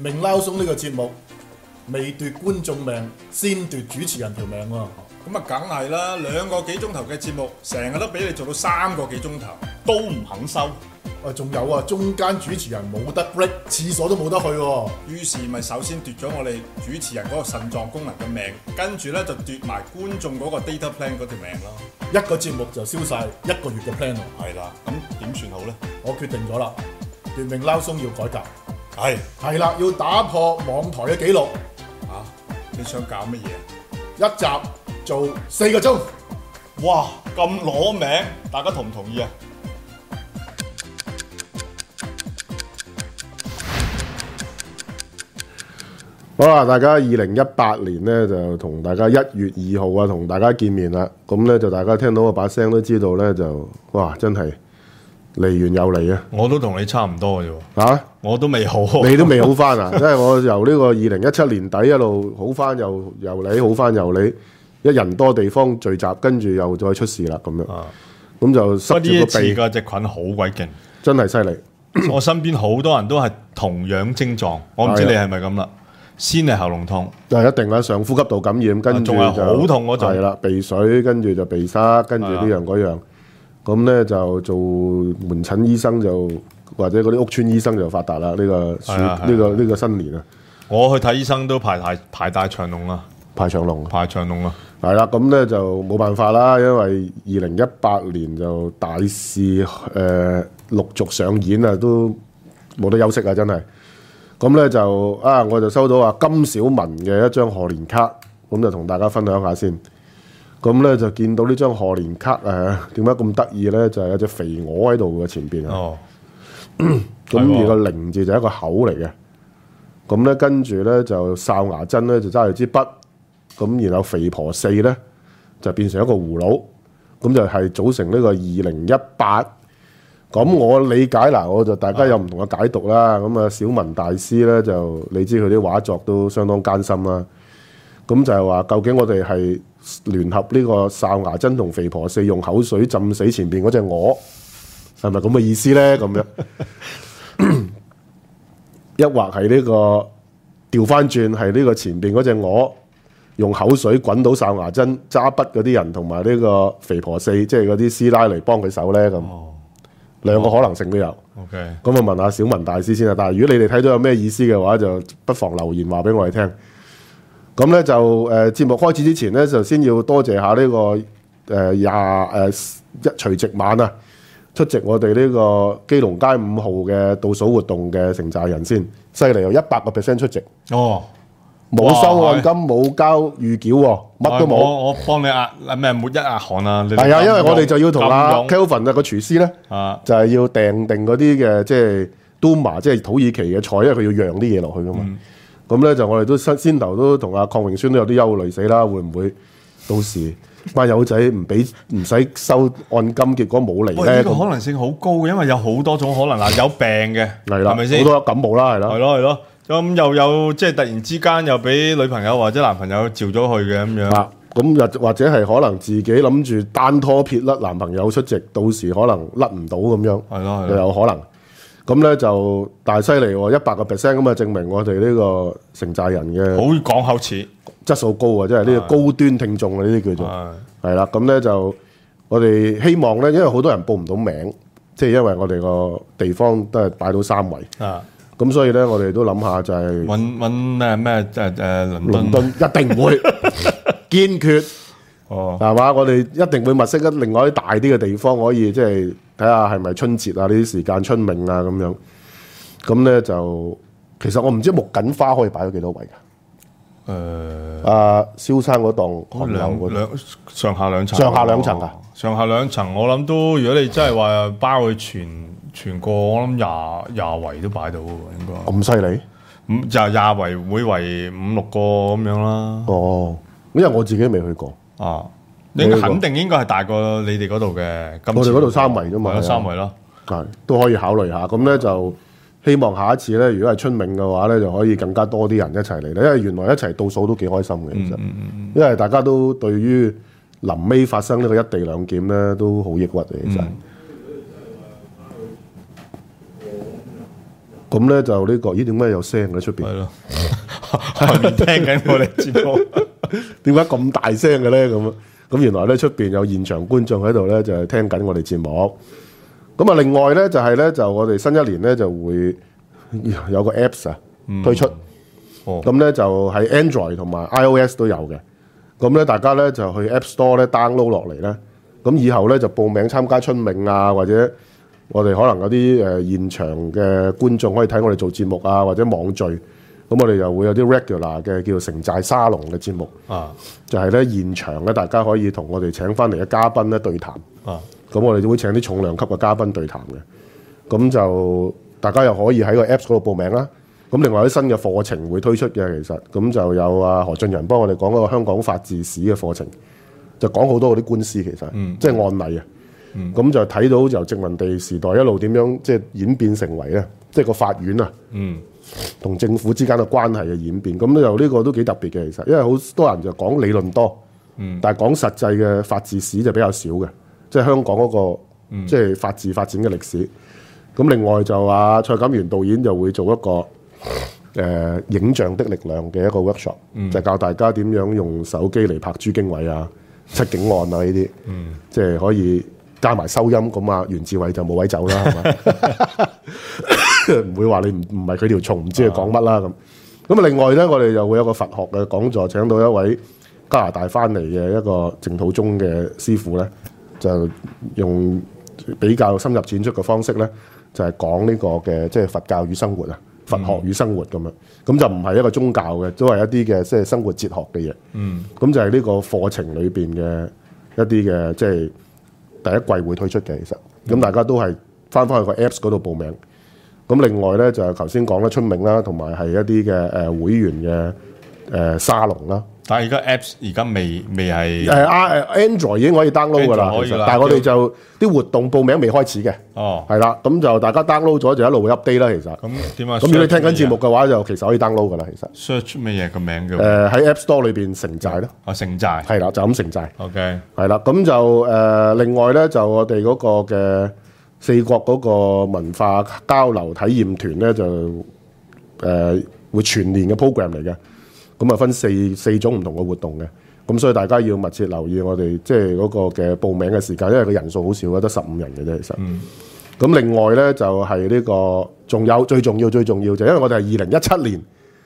命撈鬆呢個節目未奪觀眾命，先奪主持人條命喎。 咁啊，梗係啦，2個幾鐘頭嘅節目，成日都俾你做到3個幾鐘頭，都唔肯收。 仲有啊，中間主持人冇得 break，廁所都冇得去喎。 於是咪首先奪咗我哋主持人嗰個腎臟功能嘅命，跟住咧就奪埋觀眾嗰個 data plan 嗰條命咯。 一個節目就燒晒1個月嘅 plan 喎。 係啦，咁點算好咧？ 我決定咗啦，奪命撈鬆要改革。 係啦，要打破網台嘅紀錄。 你想搞乜嘢？ 一集做4個鐘。 哇，咁攞命，大家同唔同意啊？ 好啦，大家2018年咧就同大家1月2號啊，同大家見面啦。咁咧就大家聽到我把聲都知道咧，就哇真係嚟完又嚟啊！ 我都同你差唔多嘅啫。 嚇， 我都未好， 你都未好翻啊！即係我由呢個2017年底一路好翻，又你好翻又你，一人多地方聚集，跟住又再出事啦咁樣。咁就塞住個鼻。 呢一次嘅隻菌好鬼勁， 真係犀利。 我身邊好多人都係同樣症狀，我唔知你係咪咁啦。先係喉嚨痛， 就一定啦，上呼吸道感染，跟住仲係好痛嗰種， 係啦，鼻水，跟住就鼻塞，跟住呢樣嗰樣，咁咧就做門診醫生就或者嗰啲屋邨醫生就發達啦。呢個新年啊， 我去睇醫生都排大長龍啦，排長龍啊， 係啦，咁咧就冇辦法啦，因為2018年就大事陸續上演啊，都冇得休息啊，真係。咁咧就我就收到金小文嘅一張賀年卡，咁就同大家分享下先。咁咧就見到呢張賀年卡點解咁得意咧？就係有隻肥鵝喺度嘅前邊啊。咁而個靈字就係一個口嚟嘅。咁咧跟住咧就哨牙針咧就揸住支筆，咁然後肥婆4咧就變成一個葫蘆，咁就係組成呢個2018。咁我理解嗱，我就大家有唔同嘅解讀啦。咁小文大師咧就你知佢啲畫作都相當艱辛啦。咁就係話，究竟我哋係聯合呢個哨牙針同肥婆4用口水浸死前邊嗰隻鵝，係咪咁嘅意思咧？咁樣一或係呢個調翻轉，係呢個前邊嗰隻鵝用口水滾到哨牙針揸筆嗰啲人，同埋呢個肥婆4，即係嗰啲師奶嚟幫佢手咧咁。兩個可能性都有。 OK， 咁啊問下小文大師先啊。但係如果你哋睇到有咩意思嘅話，就不妨留言話俾我哋聽。咁咧就節目開始之前咧，就先要多謝下呢個除夕晚啊，出席我哋呢個基隆街5號嘅倒數活動嘅城寨人先，犀利，有100% 出席。冇收按金，冇交預繳喎，乜都冇。 我幫你抹一壓汗啊！ 係啊，因為我哋就要同阿 Kelvin 個廚師咧，就係要訂定嗰啲嘅即係 Duma，即係土耳其嘅菜，因為佢要釀啲嘢落去噶嘛。咁咧就我哋都先頭都同阿鄺榮宣都有啲憂慮死啦，會唔會到時班友仔唔使收按金，結果冇嚟咧？ 呢個可能性好高嘅，因為有好多種可能啦，有病嘅，係咪先？ 好多感冒啦，係啦。 係咯。咁又有即係突然之間又俾女朋友或者男朋友召咗去嘅咁樣， 咁又或者係可能自己諗住單拖撇甩男朋友出席，到時可能甩唔到咁樣， 係咯， 又有可能。咁咧就大犀利喎，100%咁啊，證明我哋呢個城寨人嘅好講口齒， 質素高啊，即係呢個高端聽眾啊，呢啲叫做係啦。咁咧就我哋希望咧，因為好多人報唔到名，即係因為我哋個地方都係擺到3圍。咁所以咧，我哋都諗下就係揾咩倫敦一定唔會堅決，係嘛？我哋一定會物色另外啲大啲嘅地方，可以即係睇下係咪春節啊呢啲時間春茗啊咁樣。咁咧就其實我唔知木槿花可以擺到幾多位㗎？蕭生嗰檔紅樓嗰上下兩層， 上下兩層啊！ 上下兩層，我諗都如果你真係話包佢全個，我諗廿圍都擺到喎，應該。 咁犀利？ 就廿圍，每圍5-6個咁樣啦。 因為我自己未去過。 你肯定應該係大過你哋嗰度嘅。 我哋嗰度3圍啫嘛。 係3圍咯。 係都可以考慮下。咁咧就希望下一次咧，如果係春茗嘅話咧，就可以更加多啲人一齊嚟咧。因為原來一齊倒數都幾開心嘅，其實。因為大家都對於臨尾發生呢個一地兩檢咧，都好抑鬱嘅，其實。 咁咧就呢個，咦點解有聲嘅出邊？ 係咯，後面聽緊我哋節目， 點解咁大聲嘅咧？咁原來咧出邊有現場觀眾喺度咧，就係聽緊我哋節目。咁啊，另外咧就係咧，就我哋新一年咧就會有個 Apps 啊推出。咁咧就係 Android 同埋 iOS 都有嘅。咁咧大家咧就去 App Store 咧 download 落嚟咧。咁以後咧就報名參加春茗啊，或者我哋可能有啲現場嘅觀眾可以睇我哋做節目啊，或者網聚。咁我哋又會有啲 regular 嘅叫做城寨沙龍嘅節目。就係咧現場咧大家可以同我哋請翻嚟嘅嘉賓咧對談。咁我哋就會請啲重量級嘅嘉賓對談嘅。咁就大家又可以喺個 Apps 嗰度報名啦。咁另外有啲新嘅課程會推出嘅，其實咁就有何俊仁幫我哋講嗰個香港法治史嘅課程，就講好多嗰啲官司其實，即係案例啊。咁就睇到由殖民地時代一路點樣即係演變成為咧，即係個法院啊，同政府之間嘅關係嘅演變。咁就呢個都幾特別嘅，其實，因為好多人就講理論多，但係講實際嘅法治史就比較少嘅，即係香港嗰個即係法治發展嘅歷史。咁另外就蔡錦元導演就會做一個影像的力量嘅一個 workshop，就教大家點樣用手機嚟拍朱經緯啊、七警案啊呢啲，即係可以加埋收音，咁啊袁志偉就冇位走啦，係咪？唔會話你唔係佢條蟲，唔知佢講乜啦咁。咁啊另外咧，我哋又會有個佛學嘅講座，請到一位加拿大翻嚟嘅一個淨土宗嘅師傅咧，就用比較深入淺出嘅方式咧，就係講呢個嘅即係佛教與生活啊。佛學與生活咁樣，咁就唔係一個宗教嘅，都係一啲嘅即係生活哲學嘅嘢。咁就係呢個課程裏邊嘅一啲嘅即係第一季會推出嘅。其實，咁大家都係翻去個 Apps 嗰度報名。咁另外咧就係頭先講啦，春茗啦，同埋係一啲嘅會員嘅沙龍啦。 但係而家 Apps 而家未係 Android 已經可以 download 㗎啦，但係我哋就啲活動報名未開始嘅。係啦，咁就大家 download 咗就一路會 update 啦。其實咁點啊？咁如果你聽緊節目嘅話，就其實可以 download 㗎啦。其實 search 咩嘢個名叫？ 喺 App Store 裏邊城寨咯。城寨係啦，就咁城寨。 OK 係啦，咁就另外咧就我哋嗰個嘅四國嗰個文化交流體驗團咧就會全年嘅 program 嚟嘅。咁啊分四種唔同嘅活動嘅，咁所以大家要密切留意我哋即係嗰個嘅報名嘅時間，因為個人數好少，得15人嘅啫，其實。咁另外咧就係呢個，仲有最重要就因為我哋係2017年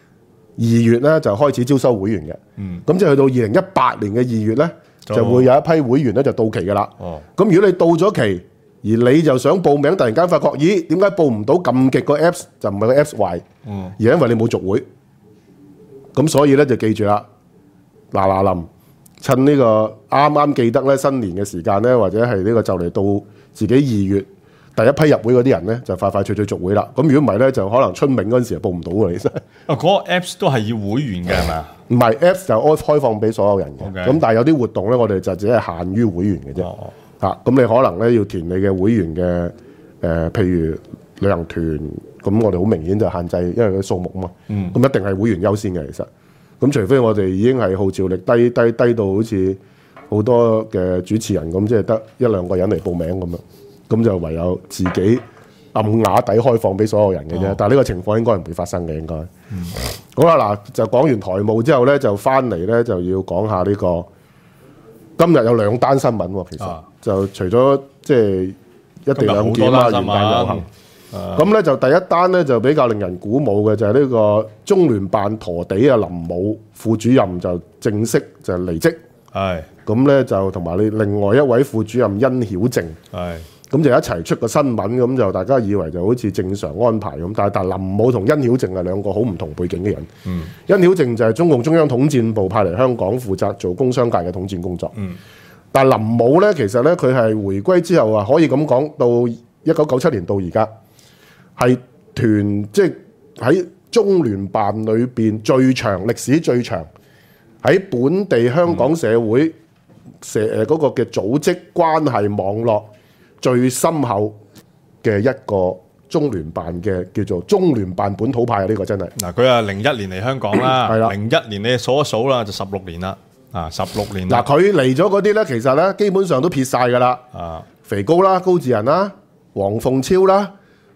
2月咧就開始招收會員嘅，咁即係去到2018年嘅2月咧就會有一批會員咧就到期㗎啦。咁如果你到咗期，而你就想報名，突然間發覺，咦點解報唔到？撳極個 Apps 就唔係個 Apps 壞，而係因為你冇續會。咁所以咧就記住啦，嗱臨趁呢個啱記得咧新年嘅時間咧，或者係呢個就嚟到自己2月第一批入會嗰啲人咧，就快脆續會啦。咁如果唔係咧，就可能春茗嗰陣時就報唔到㗎。其實嗰個 Apps 都係要會員嘅係咪？ 唔係 Apps 就開放俾所有人嘅。咁但係有啲活動咧，我哋就只係限於會員嘅啫。咁你可能咧要填你嘅會員嘅譬如旅行團。咁我哋好明顯就限制，因為佢數目啊嘛。咁一定係會員優先嘅，其實。咁除非我哋已經係號召力低到好似好多嘅主持人咁，即係得1-2個人嚟報名咁樣，咁就唯有自己暗啞底開放俾所有人嘅啫。但係呢個情況應該唔會發生嘅，應該。好啦，嗱就講完台務之後咧，就翻嚟咧就要講下呢個。今日有2單新聞喎，其實就除咗即係一地兩檢啊、元旦遊行。咁咧就第一單咧就比較令人鼓舞嘅就係呢個中聯辦陀地啊林武副主任就正式就離職，咁咧就同埋你另外一位副主任殷曉靜，咁就一齊出個新聞，咁就大家以為就好似正常安排咁，但係林武同殷曉靜係2個好唔同背景嘅人。殷曉靜就係中共中央統戰部派嚟香港負責做工商界嘅統戰工作，但係林武咧其實咧佢係回歸之後啊，可以咁講到1997年到而家。係即係喺中聯辦裏邊歷史最長，喺本地香港社會嗰個嘅組織關係網絡最深厚嘅一個中聯辦嘅叫做中聯辦本土派啊！呢個真係嗱，佢係01年嚟香港啦，係啦，01年你數一數啦，就16年啦，16年。 嗱，佢嚟咗嗰啲咧，其實咧基本上都撇晒㗎啦，肥高啦、高志仁啦、黃鳳超啦。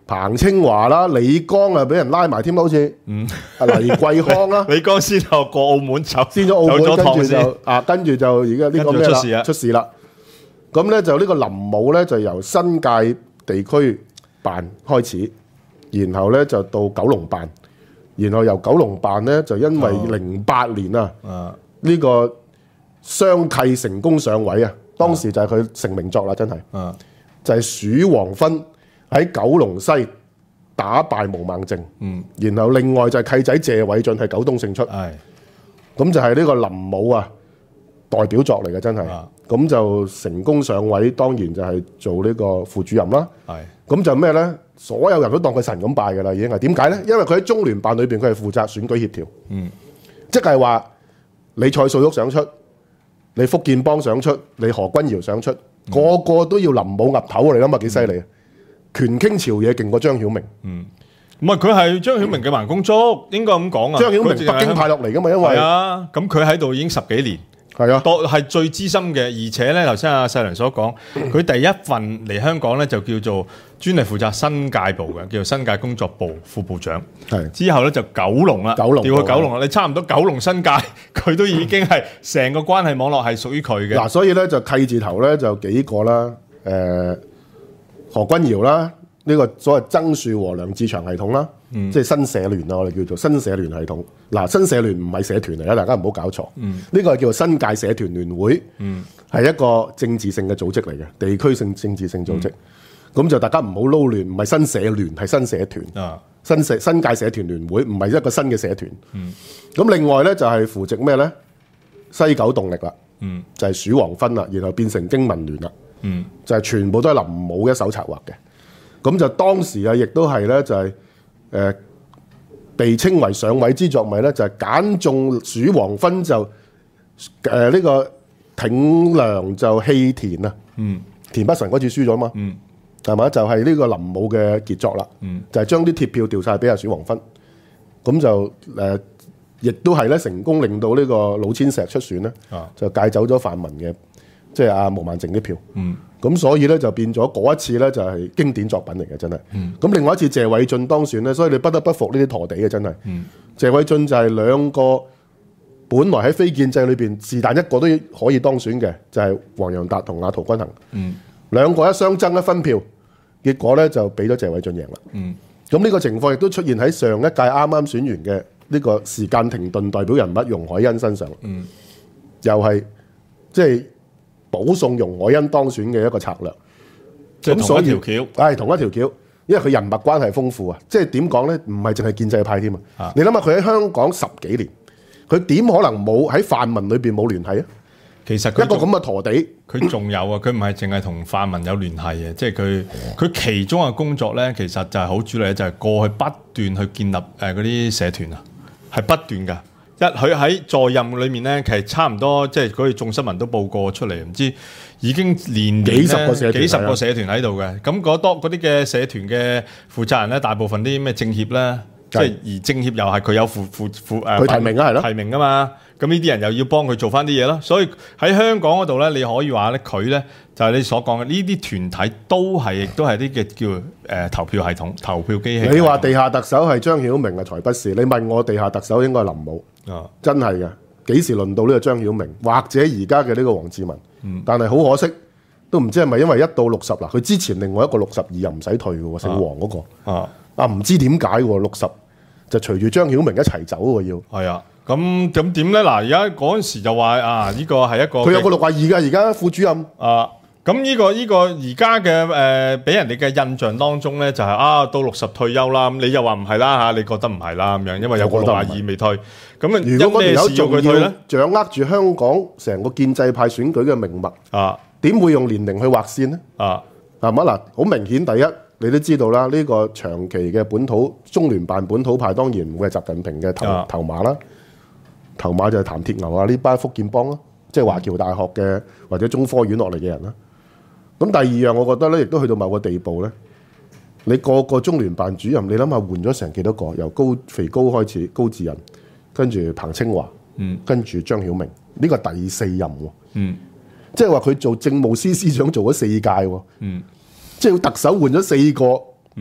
彭清華啦、李剛啊，俾人拉埋添好似黎桂康啦， 李剛先後過澳門走先咗澳門， 堂跟住就而家呢個咩啦？出事啦！咁咧就呢個林武咧就由新界地區辦開始，然後咧就到九龍辦，然後由九龍辦咧就因為08年呢個雙契成功上位啊，當時就係佢成名作啦，真係，就係鼠王芬喺九龍西打敗毛孟靜，然後另外就係契仔謝偉俊係九東勝出，咁就係呢個林武啊代表作嚟嘅真係，咁就成功上位，當然就係做呢個副主任啦。咁就咩咧？所有人都當佢神咁拜㗎啦，已經係點解咧？因為佢喺中聯辦裏邊，佢係負責選舉協調，即係話你蔡素旭想出，你福建幫想出，你何君堯想出，個個都要林武岌頭，你諗下幾犀利啊！權傾朝野勁過張曉明， 唔係佢係張曉明嘅盲公竹，應該咁講啊。 張曉明北京派落嚟㗎嘛，因為係啊，咁佢喺度已經10幾年。 係啊， 係最資深嘅，而且咧頭先阿細良所講，佢第一份嚟香港咧就叫做專係負責新界部嘅，叫做新界工作部副部長。係之後咧就九龍啦，調去九龍啦，你差唔多九龍新界，佢都已經係成個關係網絡係屬於佢嘅。 嗱，所以咧就契字頭咧就幾個啦，何君堯啦，呢個所謂曾樹和梁志祥系統啦。即係新社聯啊，我哋叫做新社聯系統。嗱，新社聯唔係社團嚟嘅，大家唔好搞錯。呢個係叫做新界社團聯會，係一個政治性嘅組織嚟嘅，地區性政治性組織。咁就大家唔好撈亂，唔係新社聯，係新社團。新界社團聯會唔係一個新嘅社團。咁另外咧就係扶植咩咧？西九動力啦，就係鼠王芬啦，然後變成經民聯啦，就係全部都係林武一手策劃嘅。咁就當時啊，亦都係咧就係。被稱為上位之作咪咧，就係揀中鼠王芬就呢個挺梁就棄田啊，田北辰嗰次輸咗嘛，係嘛？就係呢個林武嘅傑作啦，就係將啲鐵票調晒俾阿鼠王芬，咁就亦都係咧成功令到呢個老千石出選咧，就戒走咗泛民嘅，即係阿毛孟靜啲票。咁所以咧就變咗嗰一次咧就係經典作品嚟嘅，真係。咁另外一次謝偉俊當選咧，所以你不得不服呢啲陀地嘅真係。謝偉俊就係兩個本來喺非建制裏邊是但一個都可以當選嘅，就係黃洋達同阿陶君行。兩個一相爭一分票，結果咧就俾咗謝偉俊贏啦。咁呢個情況亦都出現喺上一屆啱啱選完嘅呢個時間停頓代表人物容海恩身上。又係即係。保送容海恩當選嘅一個策略， 即係同一條橋， 係同一條橋，因為佢人脈關係豐富啊！即係點講咧？唔係淨係建制派添啊！你諗下，佢喺香港10幾年，佢點可能冇喺泛民裏邊冇聯繫啊？ 其實一個咁嘅陀地， 佢仲有啊！佢唔係淨係同泛民有聯繫嘅，即係佢其中嘅工作咧，其實就係好主力，就係過去不斷去建立嗰啲社團啊，係不斷㗎。佢喺在任裏面咧，其實差唔多即係嗰啲眾新聞都報過出嚟，唔知已經年幾十個社團喺度嘅。咁嗰啲嘅社團嘅負責人咧，大部分啲咩政協咧，即係而政協又係佢有佢提名啊，係咯， 提名啊嘛。咁呢啲人又要幫佢做翻啲嘢咯。所以喺香港嗰度咧，你可以話咧，佢咧就係你所講嘅呢啲團體都係啲嘅叫投票系統、投票機器。 你話地下特首係張曉明啊，才不是。你問我地下特首應該係林武。真係嘅，幾時輪到呢個張曉明，或者而家嘅呢個黃志文？但係好可惜，都唔知係咪因為1到60啦，佢之前另外一個62又唔使退嘅喎，姓黃嗰個唔知點解喎，60就隨住張曉明一齊走喎要。 係啊，咁點咧？嗱，而家嗰陣時就話呢個係一個佢有個62嘅，而家副主任咁呢個而家嘅俾人哋嘅印象當中咧，就係到60退休啦。咁你又話唔係啦嚇，你覺得唔係啦咁樣，因為有個62未退。咁如果嗰條友仲要掌握住香港成個建制派選舉嘅命脈點會用年齡去劃線呢？係嘛嗱？好明顯，第一你都知道啦，呢個長期嘅本土中聯辦本土派，當然唔會係習近平嘅頭馬啦。頭馬就係譚鐵牛啊，呢班福建幫啦，即係華僑大學嘅或者中科院落嚟嘅人啦。咁第二樣，我覺得咧，亦都去到某個地步咧，你個個中聯辦主任，你諗下換咗成幾多個？由肥高開始，高志仁，跟住彭清華，跟住張曉明，呢個第4任喎，即係話佢做政務司司長做咗4屆喎，即係特首換咗4個，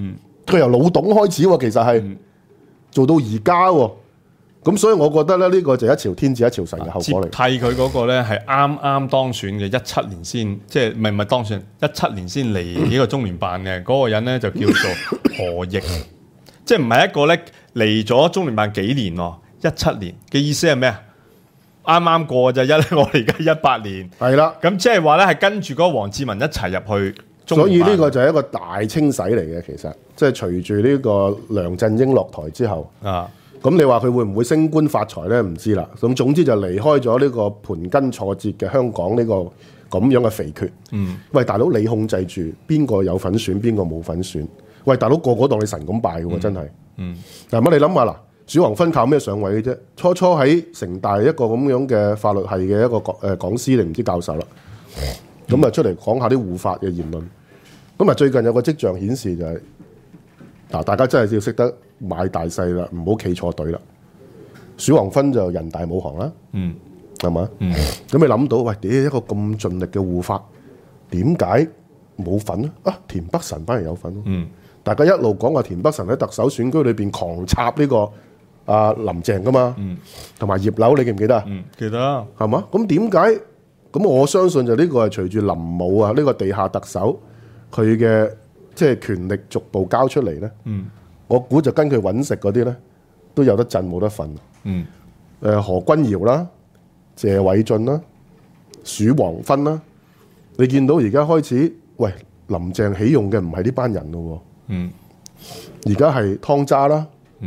佢由老董開始喎，其實係做到而家喎。咁所以我覺得咧，呢個就一朝天子一朝臣嘅後果嚟。 接替佢嗰個咧係啱啱當選嘅17年先，即係唔係當選17年先嚟呢個中聯辦嘅嗰個人咧就叫做何奕，即係唔係一個咧嚟咗中聯辦幾年喎？17年嘅意思係咩啊？啱啱過就我哋而家18年， 係啦。 咁即係話咧係跟住嗰個黃志文一齊入去中所以聯辦。 呢個就係一個大清洗嚟嘅，其實即係隨住呢個梁振英落台之後啊。 咁你話佢會唔會升官發財咧？唔知啦。咁總之就離開咗呢個盤根錯節嘅香港呢個咁樣嘅肥缺。喂，大佬你控制住邊個有份選，邊個冇份選？喂，大佬個個當你神咁拜嘅喎，真係。嗱，乜你諗下嗱，鼠王芬靠咩上位嘅啫？初初喺城大一個咁樣嘅法律系嘅一個講師定唔知教授啦。咁啊出嚟講下啲護法嘅言論。咁啊最近有個跡象顯示就係嗱，大家真係要識得買大細啦，唔好企錯隊啦。鼠王芬就人大武行啦，係嘛？咁你諗到，喂，一個咁盡力嘅護法，點解冇份咧？啊，田北辰反而有份咯。大家一路講話田北辰喺特首選舉裏邊狂插呢個林鄭噶嘛，同埋葉劉，你記唔記得啊？ 記得。 係嘛？咁點解？咁我相信就呢個係隨住林武啊，呢個地下特首佢嘅即係權力逐步交出嚟咧。我估就跟佢揾食嗰啲咧，都有得震冇得瞓。何君堯啦、謝偉俊啦、鼠王芬啦，你見到而家開始，喂，林鄭起用嘅唔係呢班人咯。而家係湯渣啦，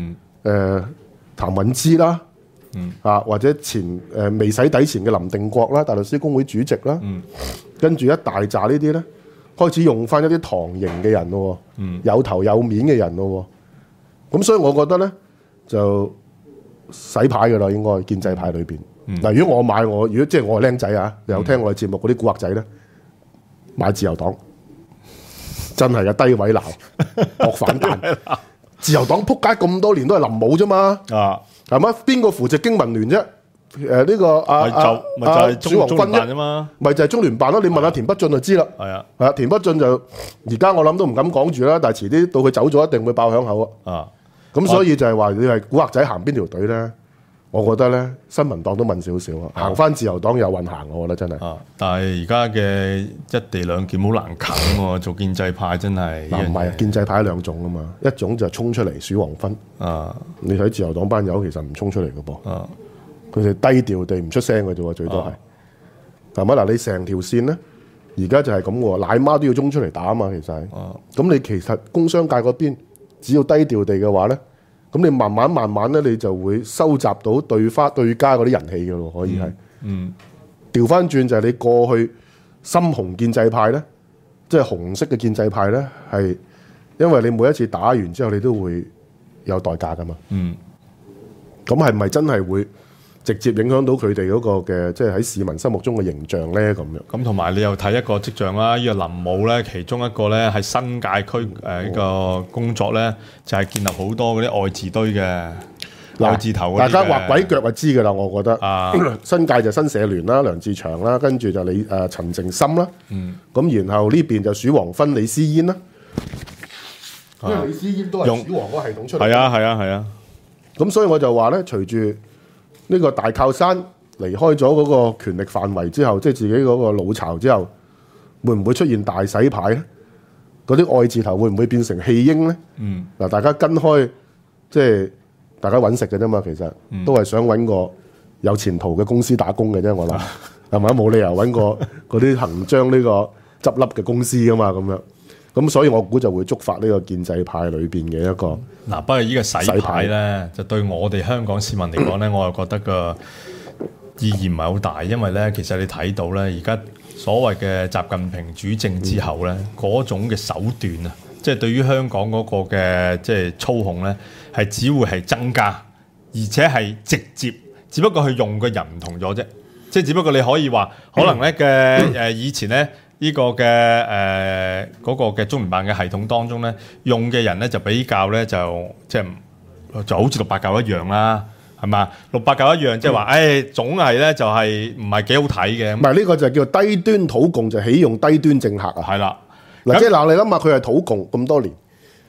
譚允芝啦，或者未洗底前嘅林定國啦，大律師公會主席啦，跟住一大紮呢啲咧，開始用翻一啲唐營嘅人咯，有頭有面嘅人咯。咁所以我覺得咧就洗牌噶啦，應該建制派裏邊。嗱，如果如果即係我係僆仔啊，有聽我哋節目嗰啲古惑仔咧，買自由黨，真係嘅低位鬧，惡反彈。自由黨撲街咁多年都係林武啫嘛，係嘛？邊個扶植經民聯啫？呢個咪就係鼠王芬啫嘛， 咪就係中聯辦咯。你問下田北俊就知啦。係啊，田北俊就而家我諗都唔敢講住啦，但係遲啲到佢走咗，一定會爆響口啊。咁所以就係話你係古惑仔行邊條隊咧？我覺得咧，新民黨都問少少啊，行翻自由黨有運行，我覺得真係。 但係而家嘅一地兩檢好難啃喎，做建制派真係。 唔係建制派兩種啊嘛，一種就係衝出嚟鼠王芬。你睇自由黨班友其實唔衝出嚟嘅噃。佢哋低調地唔出聲嘅啫喎，最多係。係咪嗱？你成條線咧，而家就係咁喎，奶媽都要衝出嚟打啊嘛，其實係。咁你其實工商界嗰邊，只要低調地嘅話咧，咁你慢慢咧，你就會收集到對家嗰啲人氣嘅咯，可以係。調翻轉就係你過去深紅建制派咧，即係紅色嘅建制派咧，係因為你每一次打完之後，你都會有代價噶嘛。咁係咪真係會直接影響到佢哋嗰個嘅，即係喺市民心目中嘅形象咧？咁樣。咁同埋你又睇一個跡象啦，呢個林武咧，其中一個咧喺新界區呢個工作咧，就係建立好多嗰啲愛字堆嘅愛字頭嗰啲嘅。 大家畫鬼腳就知㗎啦，我覺得。新界就新社聯啦，梁志祥啦，跟住就陳靜心啦。咁然後呢邊就鼠王芬、李思嫣啦。因為李思嫣都係鼠王嗰個系統出嚟。 係啊。 咁所以我就話咧，隨住呢個大靠山離開咗嗰個權力範圍之後，即係自己嗰個老巢之後，會唔會出現大洗牌咧？嗰啲愛字頭會唔會變成棄嬰咧？嗱，大家跟開，即係大家揾食嘅啫嘛，其實都係想揾個有前途嘅公司打工嘅啫，我諗係咪？冇理由揾個嗰啲行將呢個執笠嘅公司噶嘛，咁樣。咁所以我估就會觸發呢個建制派裏邊嘅一個不過呢個洗牌咧，就對我哋香港市民嚟講咧，我又覺得個意義唔係好大，因為咧，其實你睇到咧，而家所謂嘅習近平主政之後咧，嗰種嘅手段啊，即係對於香港嗰個嘅即係操控咧，係只會係增加，而且係直接，只不過佢用嘅人唔同咗啫，即係只不過你可以話，可能咧嘅以前咧。呢個嘅嗰個嘅中聯辦嘅系統當中咧，用嘅人咧就比較咧就好似689一樣啦，係嘛？689一樣即係話，總係咧就係唔係幾好睇嘅。唔係呢個就叫低端土共，就起用低端政客啊。 係啦， 嗱，即係嗱，你諗下佢係土共咁多年，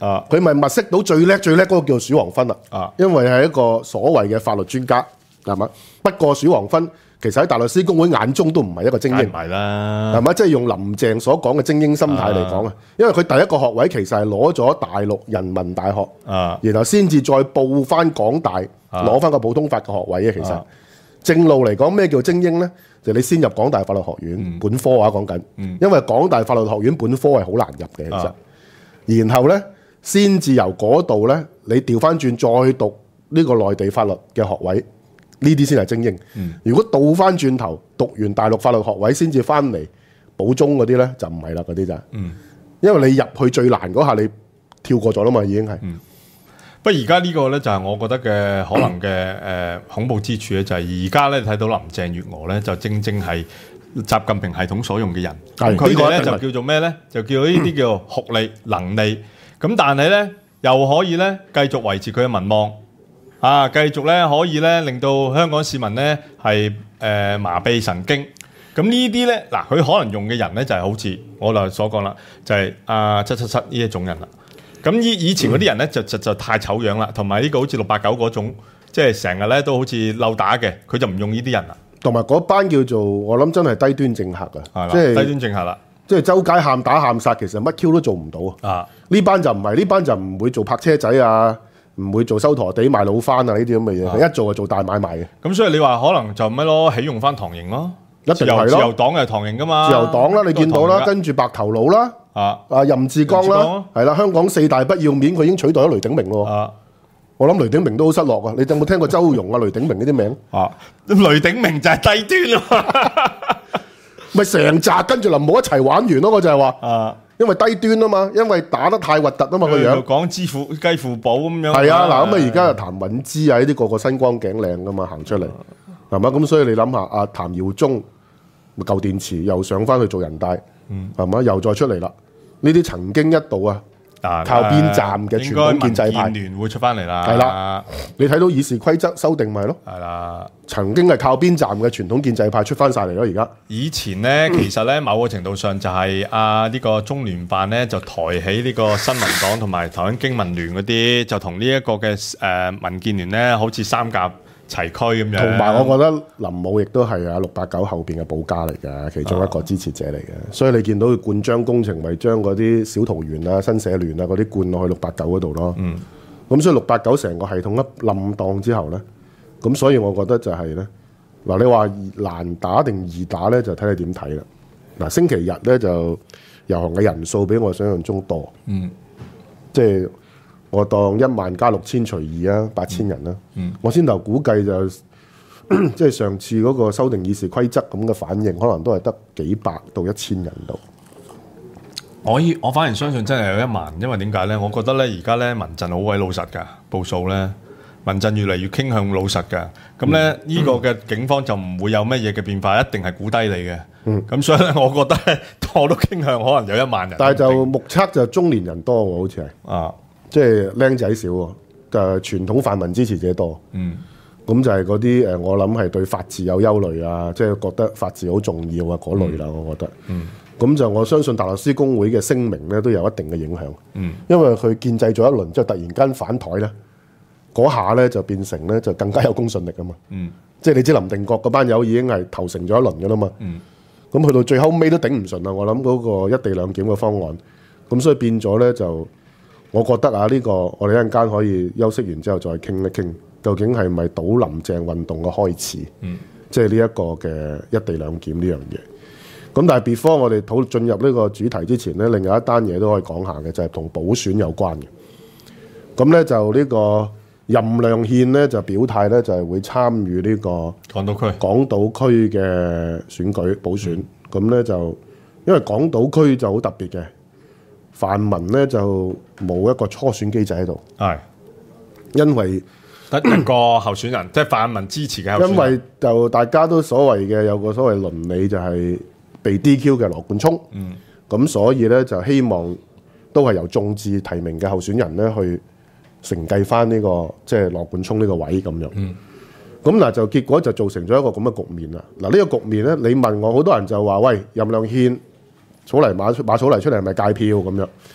佢咪物色到最叻嗰個叫鼠王芬啦。因為係一個所謂嘅法律專家，係嘛？不過鼠王芬其實喺大律師公會眼中都唔係一個精英， 唔係啦， 係嘛？即係用林鄭所講嘅精英心態嚟講啊，因為佢第一個學位其實係攞咗大陸人民大學，然後先至再報翻港大攞翻個普通法嘅學位嘅。其實正路嚟講，咩叫精英呢？就你先入港大法律學院本科啊，講緊，因為港大法律學院本科係好難入嘅，其實，然後呢，先至由嗰度呢，你調翻轉再讀呢個內地法律嘅學位。呢啲先係精英。如果倒翻轉頭讀完大陸法律學位先至翻嚟補中嗰啲咧，就唔係啦，嗰啲就因為你入去最難嗰下，你跳過咗啦嘛，已經係。 不過而家呢個咧就係我覺得嘅可能嘅恐怖之處咧，就係而家咧睇到林鄭月娥咧，就正正係習近平系統所用嘅人。佢哋咧就叫做咩咧？就叫呢啲叫學歷能力。咁但係咧又可以咧繼續維持佢嘅民望。繼續咧可以咧令到香港市民咧係麻痹神經。咁呢啲咧嗱，佢可能用嘅人咧就係好似我就所講啦，就係777呢一種人啦。咁以前嗰啲人咧就太醜樣啦，同埋呢個好似689嗰種，即係成日咧都好似漏打嘅，佢就唔用呢啲人啦。同埋嗰班叫做我諗真係低端政客啊，即係低端政客啦，即係周街喊打喊殺，其實乜 Q 都做唔到啊！呢班就唔係，呢班就唔會做泊車仔啊。唔會做收陀地賣老番啊呢啲咁嘅嘢，一做就做大買賣嘅。咁所以你話可能就咩咯，起用翻唐營咯，一定係咯。自由黨係唐營噶嘛，自由黨啦，你見到啦，跟住白頭佬啦，任志剛啦，係啦，香港4大不要面，佢已經取代咗雷鼎明咯。我諗雷鼎明都好失落啊！你有冇聽過周融啊、雷鼎明呢啲名？雷鼎明就係低端啊，咪成扎跟住林武一齊玩完咯，我就係話。因為低端啊嘛，因為打得太核突啊嘛個樣，講雞父寶咁樣。係啊，嗱咁啊，而家譚允芝啊呢啲個身光頸靚噶嘛，行出嚟係嘛，咁所以你諗下，阿譚耀宗咪舊電池又上翻去做人大，係嘛，又再出嚟啦。呢啲曾經一度靠邊站嘅傳統建制派，民建聯會出翻嚟啦。係啦，你睇到議事規則修訂咪咯？係啦，曾經係靠邊站嘅傳統建制派出翻晒嚟咯。而家以前咧，其實咧某個程度上就係呢個中聯辦咧就抬起呢個新民黨同埋台灣經民聯嗰啲，就同呢一個嘅民建聯咧，好似三甲齊驅咁樣。同埋我覺得林武亦都係689後邊嘅保家嚟嘅，其中一個支持者嚟嘅。所以你見到佢灌漿工程，咪將嗰啲小桃園啊、新社聯啊嗰啲灌落去689嗰度咯。咁所以689成個系統一冧檔之後咧，咁所以我覺得就係咧，嗱你話難打定易打咧，就睇你點睇啦。嗱星期日咧就遊行嘅人數比我想象中多，即係。我當1萬加6000除2啊，8000人啦。我先頭估計就即係上次嗰個修訂議事規則咁嘅反應，可能都係得幾百到1000人度。我反而相信真係有1萬，因為點解咧？我覺得咧而家咧民陣好鬼老實㗎，報數咧民陣越嚟越傾向老實㗎。咁咧呢個嘅警方就唔會有乜嘢嘅變化，一定係估低你嘅。咁所以咧，我覺得咧我都傾向可能有1萬人。但係就目測就中年人多喎，好似係即係僆仔少喎，就係傳統泛民支持者多。咁就係嗰啲我諗係對法治有憂慮啊，即係覺得法治好重要啊嗰類啦。我覺得。咁就我相信大律師公會嘅聲明咧都有一定嘅影響。因為佢建制咗一輪之後，突然間反台咧，嗰下咧就變成咧就更加有公信力啊嘛。即係你知林定國嗰班友已經係投誠咗一輪㗎啦嘛。咁去到最後尾都頂唔順啦。我諗嗰個一地兩檢嘅方案，咁所以變咗咧就。我覺得呢個我哋一陣間可以休息完之後再傾一傾，究竟係咪倒林鄭運動嘅開始？即係呢一個嘅一地兩檢呢樣嘢。咁但係 before 我哋進入呢個主題之前咧，另外一單嘢都可以講下嘅，就係同補選有關嘅。咁咧就呢個任亮憲咧就表態咧就係會參與呢個港島區嘅選舉補選。咁咧就因為港島區就好特別嘅。泛民咧就冇一個初選機制喺度，因為得一個候選人，即係泛民支持嘅候選人。因為就大家都所謂嘅有個所謂倫理就係被 DQ 嘅羅冠聰，咁所以咧就希望都係由眾志提名嘅候選人咧去承繼翻呢個即係羅冠聰呢個位咁樣。咁嗱就結果就造成咗一個咁嘅局面啦。嗱呢個局面咧，你問我好多人就話喂任亮憲。馬草嚟出嚟係咪界票咁樣？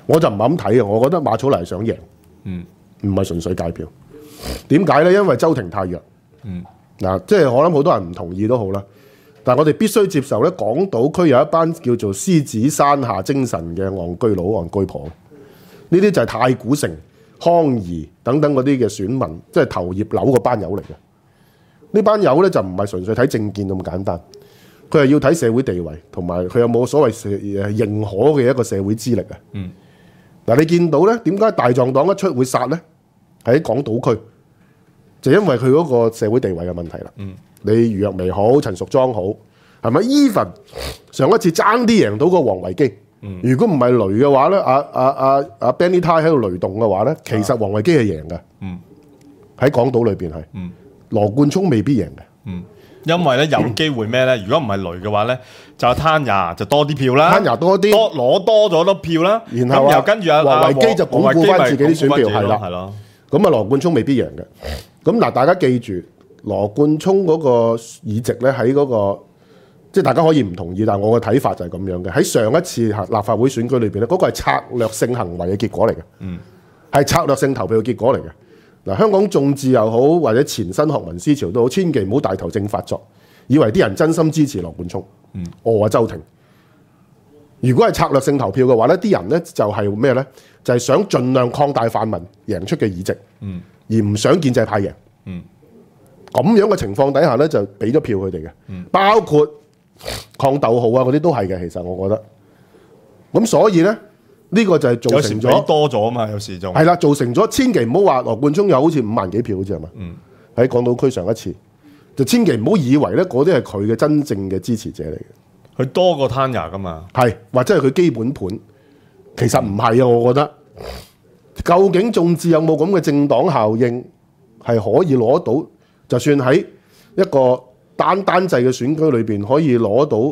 我就唔係咁睇嘅，我覺得馬草泥係想贏，唔係純粹界票。點解咧？因為周庭太弱。嗱，即係我諗好多人唔同意都好啦，但係我哋必須接受咧，港島區有一班叫做獅子山下精神嘅戇居佬、戇居婆，呢啲就係太古城、康怡等等嗰啲嘅選民，即係投葉劉嗰班友嚟嘅。呢班友咧就唔係純粹睇政見咁簡單，佢係要睇社會地位同埋佢有冇所謂認可嘅一個社會資歷啊。嗱，你見到咧點解大狀黨一出會殺咧？喺港島區。就因為佢嗰個社會地位嘅問題啦。你余若薇好，陳淑莊好，係咪 ？Even 上一次爭啲贏到個王維基，如果唔係雷嘅話咧，阿 Benny Tai 喺度雷動嘅話咧，其實王維基係贏嘅。喺港島裏邊係，羅冠聰未必贏嘅。 因為咧有機會咩咧？如果唔係雷嘅話咧，就Tanya就多啲票啦 ，Tanya多啲， 攞多咗多票啦。 然後又跟住王維基就鞏固翻自己啲選票，係咯。 咁啊，羅冠聰未必贏嘅。咁嗱，大家記住，羅冠聰嗰個議席咧喺嗰個，即係大家可以唔同意，但係我嘅睇法就係咁樣嘅。喺上一次立法會選舉裏邊咧，嗰個係策略性行為嘅結果嚟嘅，係策略性投票嘅結果嚟嘅。嗱，香港眾志又好，或者前新學民思潮都好，千祈唔好大頭症發作，以為啲人真心支持羅冠聰，周庭。如果係策略性投票嘅話咧，啲人咧就係咩咧？就係想盡量擴大泛民贏出嘅議席，而唔想建制派贏。咁樣嘅情況底下咧，就俾咗票佢哋嘅，包括抗逗號啊嗰啲都係嘅。其實我覺得，咁所以咧呢個就係造成咗多咗啊嘛，有時就係啦，造成咗千祈唔好話羅冠聰有好似5萬幾票好似係嘛？喺港島區上一次，就千祈唔好以為咧嗰啲係佢嘅真正嘅支持者嚟嘅， 佢多過 Tanya 噶嘛， 係或者係佢基本盤。其實唔係啊，我覺得究竟眾志有冇咁嘅政黨效應係可以攞到？就算喺一個單制嘅選舉裏邊可以攞到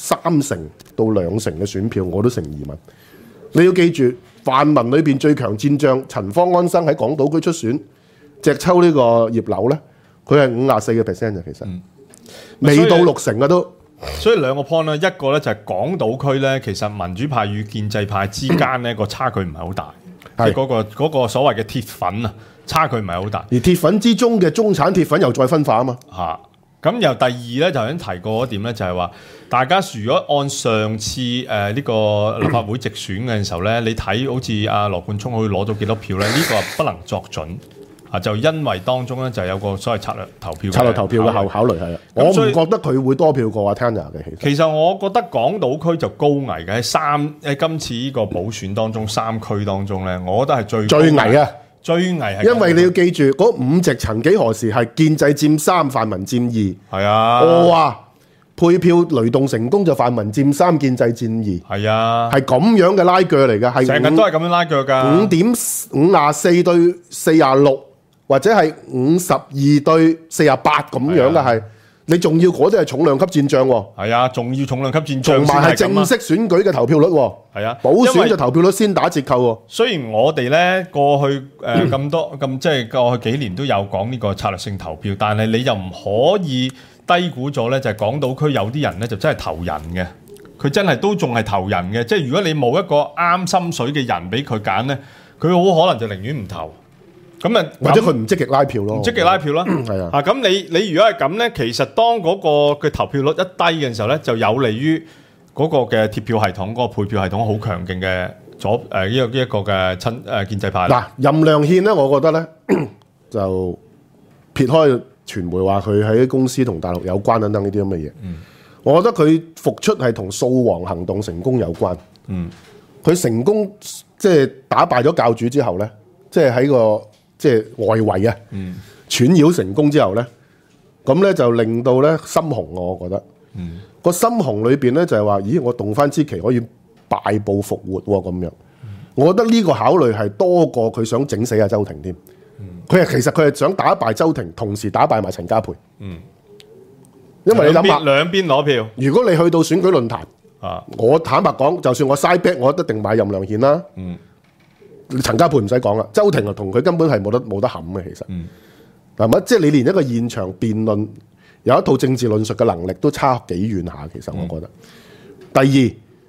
3成到2成嘅選票，我都成疑問。你要記住，泛民裏邊最強戰將陳方安生喺港島區出選，隻抽呢個葉劉咧，佢係54%嘅，其實未到6成嘅都。 所以兩個 point 咧，一個咧就係港島區咧，其實民主派與建制派之間咧個差距唔係好大，即係嗰個所謂嘅鐵粉啊，差距唔係好大。而鐵粉之中嘅中產鐵粉又再分化啊嘛。 咁又第二咧就已經提過一點咧，就係話大家如果按上次呢個立法會直選嘅時候咧，你睇好似阿羅冠聰可以攞到幾多票咧？呢個不能作準。就因為當中咧就有個所謂策略投票嘅考慮係啊，我唔覺得佢會多票過阿 Tanya 嘅。 其實我覺得港島區就高危嘅，喺今次呢個補選當中3區當中咧，我覺得係最危啊！最危係因為你要記住嗰5席曾幾何時係建制佔3，泛民佔2。 係啊， 配票雷動成功就泛民佔3，建制佔2。 係啊， 係咁樣嘅拉鋸嚟嘅，係成日都係咁樣拉鋸㗎。 5.54對46。或者係52對48咁樣嘅係，你仲要嗰啲係重量級戰將喎。係啊，仲要重量級戰將， 同埋係正式選舉嘅投票率喎。 係啊， 補選就投票率先打折扣喎。 雖然我哋咧過去即係過去幾年都有講呢個策略性投票，但係你又唔可以低估咗咧，就係港島區有啲人咧就真係投人嘅，佢真係都仲係投人嘅。即係如果你冇一個啱心水嘅人俾佢揀咧，佢好可能就寧願唔投。咁啊， 或者佢唔積極拉票咯， 唔積極拉票咯，係啊。咁你如果係咁咧，其實當嗰個嘅投票率一低嘅時候咧，就有利於嗰個嘅貼票系統、嗰個配票系統好強勁嘅呢一個嘅建制派。 任亮憲咧，我覺得咧就撇開傳媒話佢喺公司同大陸有關等等呢啲咁嘅嘢，我覺得佢復出係同掃黃行動成功有關。佢成功即係打敗咗教主之後咧，即係喺個即係外圍啊，串擾成功之後咧，咁咧就令到咧深紅，我覺得，個深紅裏邊咧就係話，咦，我動翻支旗可以敗部復活喎咁樣。我覺得呢個考慮係多過佢想整死阿周庭添。其實佢係想打敗周庭，同時打敗埋陳家培。因為你諗下， 兩邊攞票。如果你去到選舉論壇，我坦白講，就算我 side bet，我一定買任亮憲啦。陳家培唔使講啦，周庭啊同佢根本係冇得冚嘅，其實係咪？即係你連一個現場辯論有一套政治論述嘅能力都差幾遠下，其實我覺得。第二，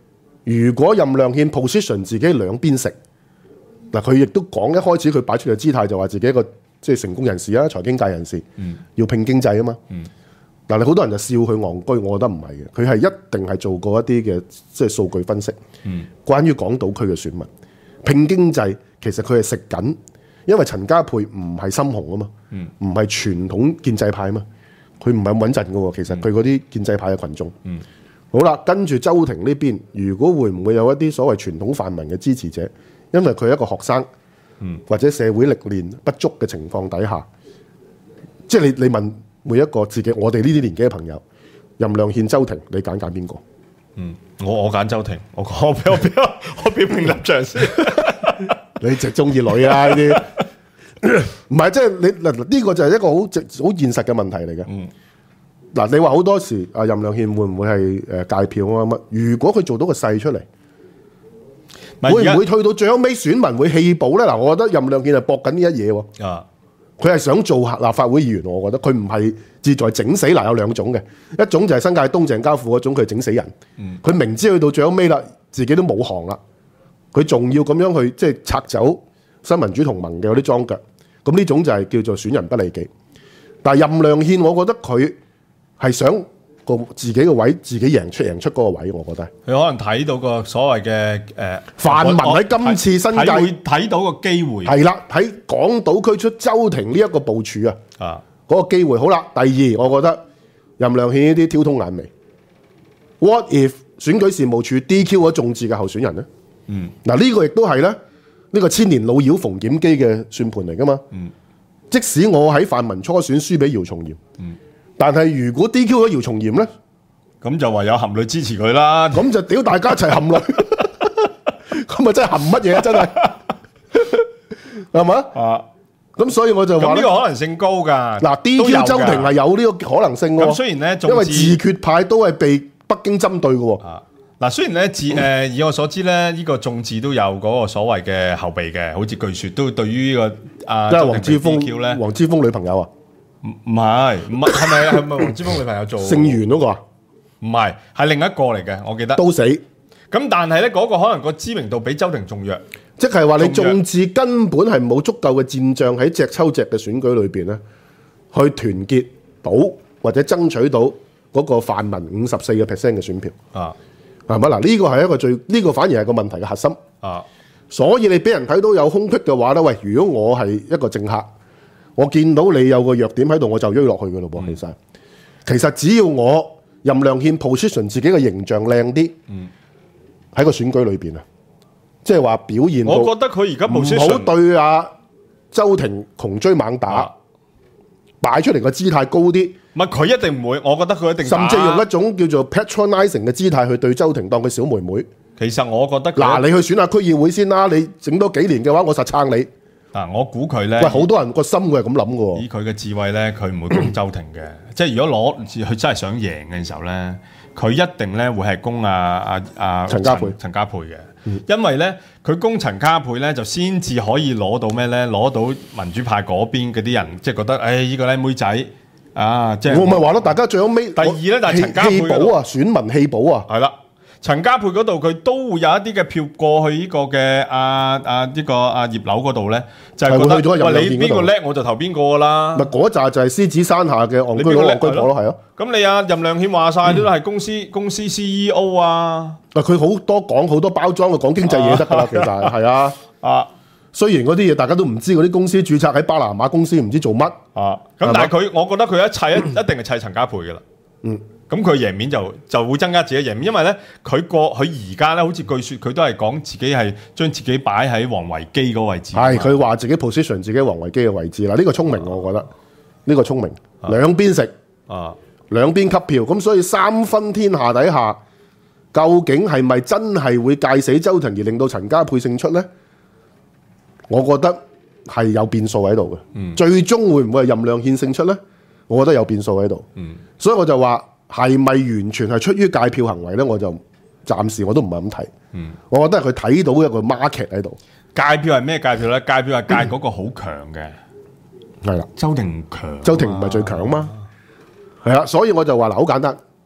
如果任亮憲 position 自己兩邊食，嗱佢亦都講一開始佢擺出嘅姿態就話自己一個即係成功人士啊，財經界人士，要拼經濟啊嘛。但係好多人就笑佢戇居，我覺得唔係嘅，佢係一定係做過一啲嘅即係數據分析，關於港島區嘅選民拼經濟，其實佢係食緊，因為陳家珮唔係深紅啊嘛，唔係傳統建制派啊嘛，佢唔係咁穩陣嘅喎，其實佢嗰啲建制派嘅群眾。好啦，跟住周庭呢邊，如果會唔會有一啲所謂傳統泛民嘅支持者，因為佢係一個學生，或者社會歷練不足嘅情況底下，即係你問每一個自己，我哋呢啲年紀嘅朋友，任亮憲、周庭，你揀邊個？ 我揀周庭，我表明立場先。 你就中意女啊呢啲，唔係即係你嗱呢個就係一個好現實嘅問題嚟嘅。嗱，你話好多時啊，任亮憲會唔會係界票啊乜？如果佢做到個勢出嚟，會唔會退到最後尾選民會棄保咧？嗱，我覺得任亮憲係搏緊呢一嘢喎。佢係想做立法會議員，我覺得佢唔係志在整死。嗱，有兩種嘅，一種就係新界東鄭家富嗰種，佢整死人。佢明知去到最後尾啦，自己都冇行啦，佢仲要咁樣去即係拆走新民主同盟嘅嗰啲樁腳。咁呢種就係叫做損人不利己。但係任亮憲，我覺得佢係想個自己嘅位，自己贏出嗰個位，我覺得佢可能睇到個所謂嘅泛民喺今次新界睇到個機會， 係啦，喺港島區出周庭呢一個部署啊，嗰個機會好啦。第二，我覺得任亮憲呢啲挑通眼眉。What if 選舉事務處 DQ 咗眾志嘅候選人呢？嗱呢個亦都係咧，呢個千年老妖馮檢基嘅算盤嚟噶嘛。即使我喺泛民初選輸俾姚松炎，但係如果 DQ 咗姚松炎咧， 咁就唯有含淚支持佢啦。 咁就屌大家一齊含淚，咁啊真係含乜嘢啊？真係係嘛？咁所以我就話呢個可能性高㗎。 嗱 DQ 周庭係有呢個可能性喎。 咁雖然咧， 因為自決派都係被北京針對嘅喎。 嗱，雖然咧以我所知咧，呢個眾志都有嗰個所謂嘅後備嘅，好似據說都對於呢個即係黃之鋒咧，黃之鋒女朋友啊？ 唔係係咪黃之鋒女朋友做姓袁嗰個啊？ 唔係，係另一個嚟嘅，我記得都死。咁但係咧嗰個可能個知名度比周庭仲弱， 即係話你眾志根本係冇足夠嘅戰將喺隻抽隻嘅選舉裏邊咧，去團結到或者爭取到嗰個泛民54%嘅選票啊。係咪嗱？呢個係一個呢個反而係個問題嘅核心啊！所以你俾人睇到有空隙嘅話咧，喂，如果我係一個政客，我見到你有個弱點喺度，我就追落去嘅咯噃。其實只要我任亮憲 position 自己嘅形象靚啲，喺個選舉裏邊啊，即係話表現到， 我覺得佢而家唔好對阿周庭窮追猛打，擺出嚟個姿態高啲。 唔係佢一定唔會，我覺得佢一定甚至用一種叫做 patronising 嘅姿態去對周庭，當佢小妹妹。 其實我覺得嗱，你去選下區議會先啦，你整多幾年嘅話，我實撐你。 我估佢咧， 喂，好多人個心會係咁諗嘅喎。 以佢嘅智慧咧，佢唔會攻周庭嘅。即係如果佢真係想贏嘅時候咧，佢一定咧會係攻陳家珮嘅。因為咧，佢攻陳家珮咧，就先至可以攞到咩咧？攞到民主派嗰邊嗰啲人，即係覺得，呢個僆妹仔。即係我咪話咯，大家最後尾第二咧，就係陳家珮棄保啊，選民棄保啊， 係啦。陳家珮嗰度佢都會有一啲嘅票過去呢個嘅呢個葉劉嗰度咧，就係覺得喂，你邊個叻我就投邊個噶啦。 咪嗰紮就係獅子山下嘅戇居佬戇居婆咯，係咯。 咁你任亮憲話晒都係公司 CEO 啊。 佢好多講好多包裝嘅講經濟嘢得噶啦，其實係啊。雖然嗰啲嘢大家都唔知，嗰啲公司註冊喺巴拿馬公司唔知做乜咁但係我覺得佢一定係砌陳家珮嘅啦。咁佢贏面就會增加自己贏面，因為咧佢而家咧好似據說佢都係講自己係將自己擺喺王維基嗰個位置。係佢話自己 position 自己王維基嘅位置啦，呢個聰明我覺得呢個聰明，兩邊食兩邊吸票，咁所以三分天下底下，究竟係咪真係會戒死周庭而令到陳家珮勝出咧？我覺得係有變數喺度嘅，最終會唔會係任亮憲勝出咧？我覺得有變數喺度，所以我就話係咪完全係出於戒票行為咧？我就暫時我都唔係咁睇，我覺得係佢睇到一個 market 喺度。 戒票係咩戒票咧？戒票係戒嗰個好強嘅，係啦。周庭唔強，周庭唔係最強嘛，係啦，所以我就話嗱，好簡單，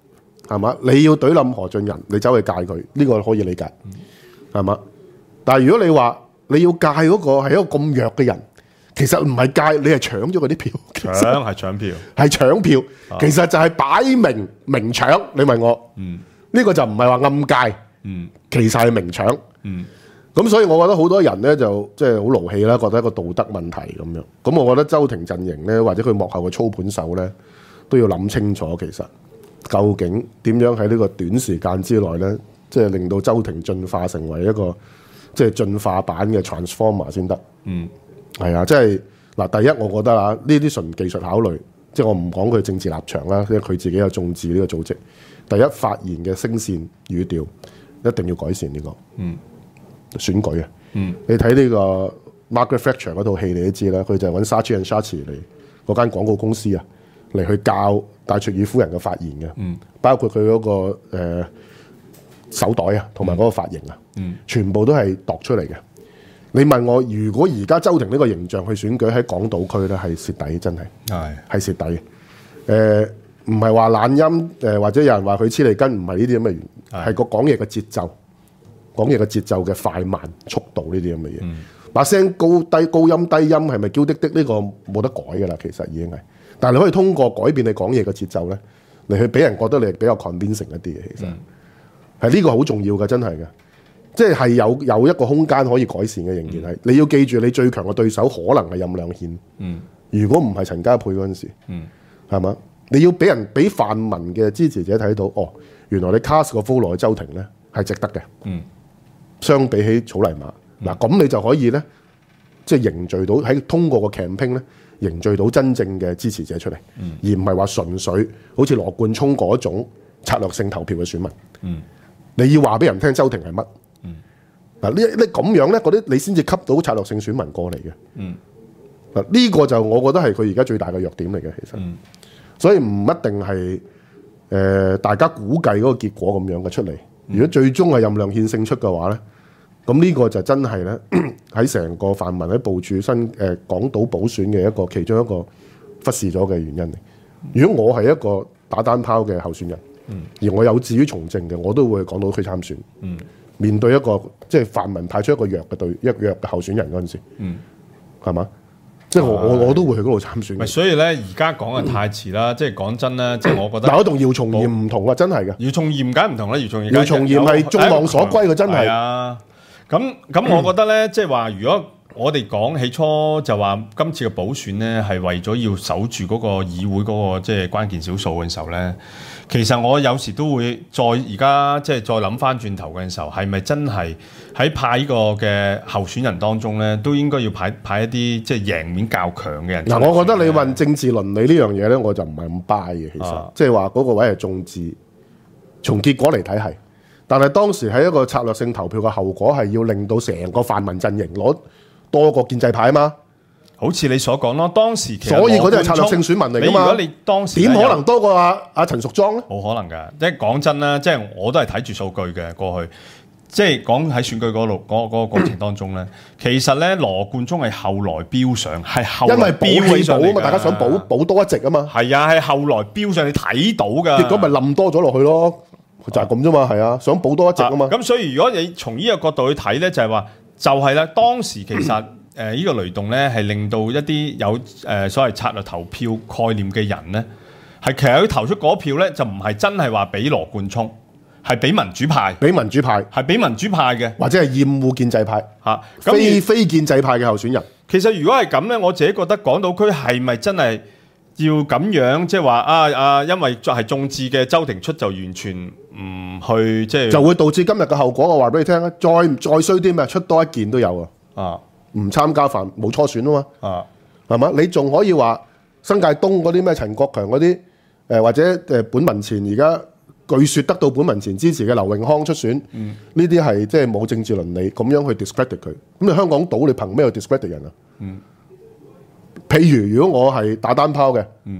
係嘛？你要懟冧何俊仁，你走去戒佢，呢個可以理解，係嘛？但係如果你話你要戒嗰個係一個咁弱嘅人，其實唔係戒，你係搶咗嗰啲票， 係搶票， 係搶票，其實就係擺明搶。你問我，呢個就唔係話暗戒，其實係明搶。咁所以我覺得好多人咧就即係好勞氣啦，覺得一個道德問題咁樣。咁我覺得周庭陣營咧，或者佢幕後嘅操盤手咧，都要諗清楚，其實究竟點樣喺呢個短時間之內咧，即係令到周庭進化成為一個即係進化版嘅 Transformer 先得。係啊，即係嗱，第一我覺得啊，呢啲純技術考慮，即係我唔講佢政治立場啦，因為佢自己有眾志呢個組織。第一發言嘅聲線語調一定要改善呢個。選舉啊，你睇呢個 Margaret Thatcher 嗰套戲你都知啦，佢就係揾 Saatchi and Saatchi 嚟嗰間廣告公司啊，嚟去教戴卓爾夫人嘅發言嘅，包括佢嗰個手袋啊，同埋嗰個髮型啊，全部都係度出嚟嘅。你問我，如果而家周庭呢個形象去選舉喺港島區咧，係蝕底，真係係蝕底嘅。唔係話懶音或者有人話佢黐脷根，唔係呢啲咁嘅原因，係個講嘢嘅節奏。講嘢嘅節奏嘅快慢速度呢啲咁嘅嘢，把聲高音低音係咪嬌滴滴呢個冇得改㗎啦，其實已經係。但係你可以通過改變你講嘢嘅節奏咧，嚟去俾人覺得你係比較 convincing 一啲嘅，其實係呢個好重要嘅，真係嘅。即係有一個空間可以改善嘅，仍然係。你要記住，你最強嘅對手可能係任亮憲。如果唔係陳家珮嗰陣時，係嘛？你要俾泛民嘅支持者睇到，哦，原來你 cast 個 follow 嘅周庭咧係值得嘅。相比起草泥馬，嗱咁你就可以咧，即係凝聚到通過個 campaign 咧，凝聚到真正嘅支持者出嚟，而唔係話純粹好似羅冠聰嗰種策略性投票嘅選民。你要話俾人聽周庭係乜？嗱呢咁樣咧，嗰啲你先至吸到策略性選民過嚟嘅。嗱呢個就我覺得係佢而家最大嘅弱點嚟嘅，其實。所以唔一定係大家估計嗰個結果咁樣嘅出嚟。如果最終係任亮憲勝出嘅話咧，咁呢個就真係咧喺成個泛民喺部署港島補選嘅其中一個忽視咗嘅原因嚟。如果我係一個打單拋嘅候選人，而我有志於從政嘅，我都會去港島區參選。面對一個即係泛民派出一個弱嘅候選人嗰陣時，係嘛？即係我都會去嗰度參選。 所以咧，而家講嘅太遲啦。即係講真啦，即係我覺得。嗱， 我同姚松炎唔同啊，真係嘅。 姚松炎梗係唔同啦， 姚松炎係眾望所歸嘅，真係。係啊，咁我覺得咧，即係話如果我哋講起初就話今次嘅補選咧，係為咗要守住嗰個議會嗰個即係關鍵少數嘅時候咧，其實我有時都會而家即係再諗翻轉頭嘅時候，係咪真係喺派呢個嘅候選人當中咧，都應該要派一啲即係贏面較強嘅人？ 嗱，我覺得你問政治倫理呢樣嘢咧，我就唔係咁 buy 嘅，其實即係話嗰個位係眾志，從結果嚟睇係，但係當時喺一個策略性投票嘅後果係要令到成個泛民陣營攞多過建制派啊嘛。 好似你所講咯，當時其實所以嗰啲係策略性選民嚟㗎嘛。 如果你當時點可能多過阿陳淑莊咧？ 冇可能㗎，即係講真啦，即係我都係睇住數據嘅過去，即係講喺選舉嗰度嗰個過程當中咧，其實咧羅冠聰係後來飆上，係後來飆起上嚟㗎嘛，大家想補多一席啊嘛。 係啊，係後來飆上，你睇到㗎。 結果咪冧多咗落去咯，就係咁啫嘛，係啊，想補多一席啊嘛。 咁所以如果你從呢個角度去睇咧，就係話就係啦，當時其實。呢個雷動咧，係令到一啲有所謂策略投票概念嘅人咧，係其實佢投出嗰票咧，就唔係真係話俾羅冠聰，係俾民主派，係俾民主派嘅， 或者係厭惡建制派嚇， 非建制派嘅候選人。 其實如果係咁咧，我自己覺得港島區係咪真係要咁樣，即係話因為係眾志嘅周庭出就完全唔去，即係就會導致今日嘅後果。我話俾你聽啊，再衰啲咩，出多一件都有啊。唔參加冇初選啊嘛，係嘛？你仲可以話新界東嗰啲咩陳國強嗰啲，或者本民前而家據說得到本民前支持嘅劉永康出選，呢啲係即係冇政治倫理咁樣去 discredit 佢。咁你香港島你憑咩去 discredit 人啊？譬如如果我係打單拋嘅，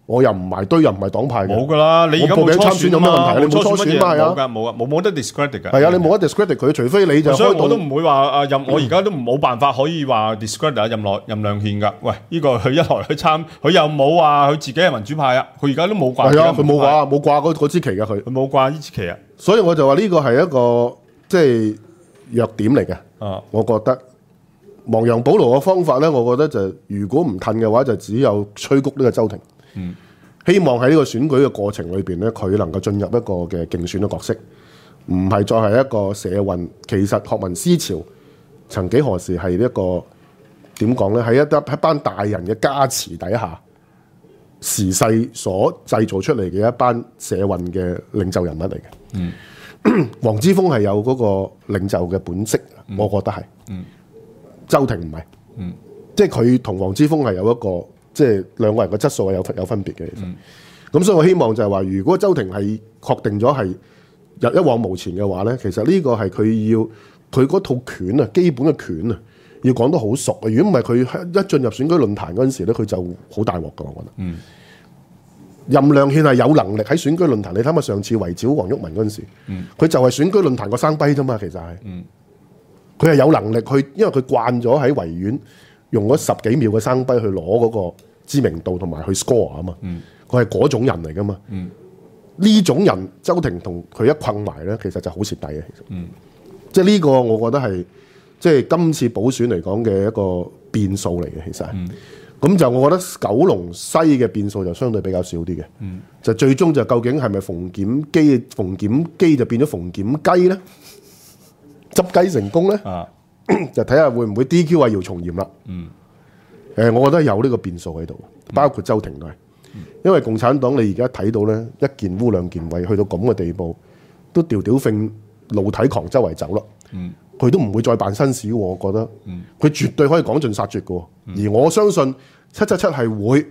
我又唔埋堆，又唔係黨派嘅。 冇㗎啦，你而家冇我報名參選有咩問題？你冇初選嘛？係啊， 冇㗎，冇啊，冇得 discredit 㗎。 係啊，你冇得 discredit 佢，除非你就所以開動。 我都唔會話我而家都冇辦法可以話 discredit 啊任亮憲㗎。喂，呢個佢一來佢又冇話佢自己係民主派啊，佢而家都冇掛。 係啊，佢冇掛嗰支旗㗎，佢冇掛呢支旗啊。 所以我就話呢個係一個即係弱點嚟嘅。我覺得亡羊補牢嘅方法咧，我覺得就如果唔褪嘅話，就只有催谷呢個周庭。希望喺呢個選舉嘅過程裏邊咧，佢能夠進入一個嘅競選嘅角色，唔係再係一個社運。其實學民思潮曾幾何時係一個點講咧？喺一班大人嘅加持底下，時勢所製造出嚟嘅一班社運嘅領袖人物嚟嘅。黃之鋒係有嗰個領袖嘅本色，我覺得係。周庭唔係，即係佢同黃之鋒係有一個。即係兩個人嘅質素係有分別嘅，其實。咁所以我希望就係話，如果周庭係確定咗係一往無前嘅話咧，其實呢個係佢嗰套拳啊，基本嘅拳啊，要講得好熟啊。如果唔係佢一進入選舉論壇嗰陣時咧，佢就好大鑊㗎。我覺得。任亮憲係有能力喺選舉論壇，你睇下上次圍剿黃毓民嗰陣時，佢就係選舉論壇個生坯啫嘛，其實係。佢係有能力去，因為佢慣咗喺維園用咗10幾秒嘅生坯去攞嗰個知名度同埋去 score 啊嘛，佢係嗰種人嚟噶嘛。呢種人周庭同佢一困埋咧，其實就好蝕底嘅。其實，即係呢個我覺得係即係今次補選嚟講嘅一個變數嚟嘅。其實，咁就我覺得九龍西嘅變數就相對比較少啲嘅。就最終就究竟係咪馮檢基就變咗馮檢雞咧？執雞成功咧？就睇下會唔會 DQ 啊姚松炎啦。我覺得有呢個變數喺度，包括周庭都係。因為共產黨你而家睇到咧，一件污兩件穢，去到咁嘅地步，都調揈露體狂周圍走啦。佢都唔會再辦新事，我覺得。佢絕對可以趕盡殺絕嘅。而我相信777係會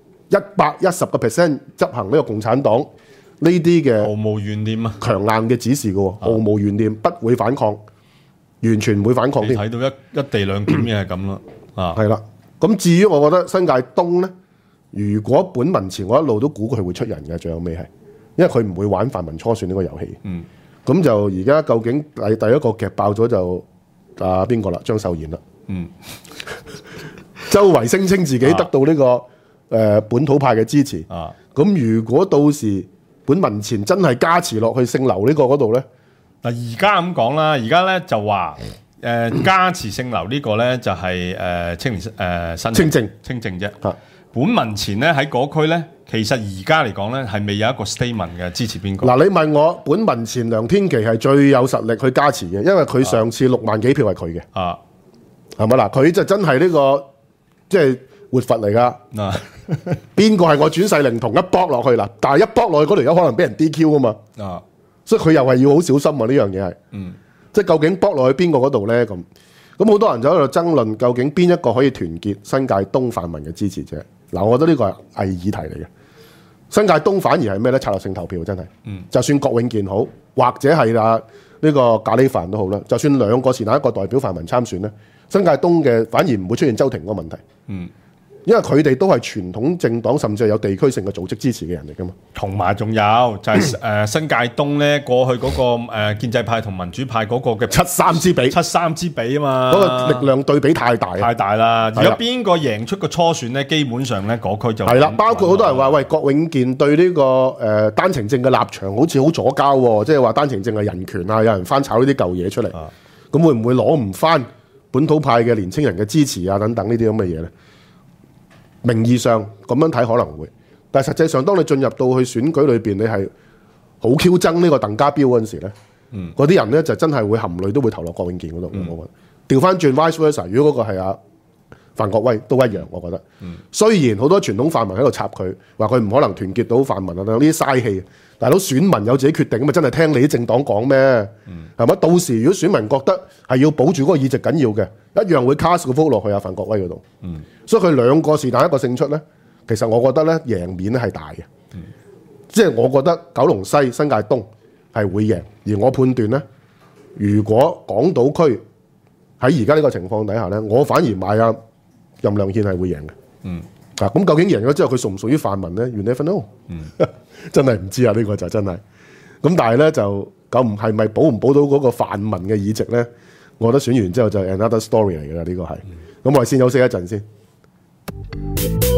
110% 執行呢個共產黨呢啲嘅毫無懸念啊， 強硬嘅指示嘅，毫無懸念，不會反抗。完全唔會反抗添。 睇到一地兩檢嘅係咁啦， 係啦。咁至於我覺得新界東咧，如果本民前我一路都估佢會出人嘅，最後尾係，因為佢唔會玩泛民初選呢個遊戲。咁就而家究竟第一個夾爆咗就邊個啦？張秀賢啦。周圍聲稱自己得到呢個本土派嘅支持。咁如果到時本民前真係加持落去姓劉呢個嗰度咧？ 嗱，而家咁講啦，而家咧就話加持姓劉呢個咧就係清正啫。本民前咧喺嗰區咧，其實而家嚟講咧係未有一個 statement 嘅支持邊個。 嗱，你問我本民前梁天琦係最有實力去加持嘅，因為佢上次6萬幾票係佢嘅。係咪嗱？佢就真係呢個即係活佛嚟噶。邊個係我轉世靈童一卜落去啦？但係一卜落去嗰條有可能俾人 DQ 啊嘛。所以佢又係要好小心啊！呢樣嘢係，即係究竟卜落去邊個嗰度咧？咁好多人就喺度爭論，究竟邊一個可以團結新界東泛民嘅支持者？嗱，我覺得呢個係偽議題嚟嘅。新界東反而係咩咧？策略性投票真係，就算郭永健好，或者係呢個咖喱飯都好啦，就算兩個是哪一個代表泛民參選咧，新界東嘅反而唔會出現周庭嗰個問題。因為佢哋都係傳統政黨，甚至係有地區性嘅組織支持嘅人嚟噶嘛。 同埋仲有就係新界東咧，過去嗰個建制派同民主派嗰個嘅7-3之比啊嘛， 嗰個力量對比太大啦。如果邊個贏出個初選咧，基本上咧嗰區就係啦。 包括好多人話喂，郭永健對呢個單程證嘅立場好似好左膠喎，即係話單程證係人權啊，有人翻炒呢啲舊嘢出嚟。咁會唔會攞唔翻本土派嘅年青人嘅支持啊？等等呢啲咁嘅嘢咧？名義上咁樣睇可能會，但係實際上當你進入到去選舉裏邊，你係好 Q 憎呢個鄧家彪嗰陣時咧，嗰啲人咧就真係會含淚都會投落郭永健嗰度。我覺得調翻轉 vice versa，如果嗰個係范國威都一樣，我覺得。雖然好多傳統泛民喺度插佢，話佢唔可能團結到泛民啊，呢啲嘥氣。大佬選民有自己決定，咁咪真係聽你啲政黨講咩？係咪？到時如果選民覺得係要保住嗰個議席緊要嘅，一樣會 cast 個 vote 落去范國威嗰度。所以佢兩個是但一個勝出咧，其實我覺得咧贏面咧係大嘅。即係我覺得九龍西、新界東係會贏，而我判斷咧，如果港島區喺而家呢個情況底下咧，我反而買任亮憲係會贏嘅。 啊，咁究竟贏咗之後佢屬唔屬於泛民咧 ？You never know，真係唔知啊！呢、個就真係。咁但係咧就咁唔係咪保唔保到嗰個泛民嘅議席咧？我覺得選完之後就 another story 嚟㗎啦，呢個係。咁我哋先休息一陣先。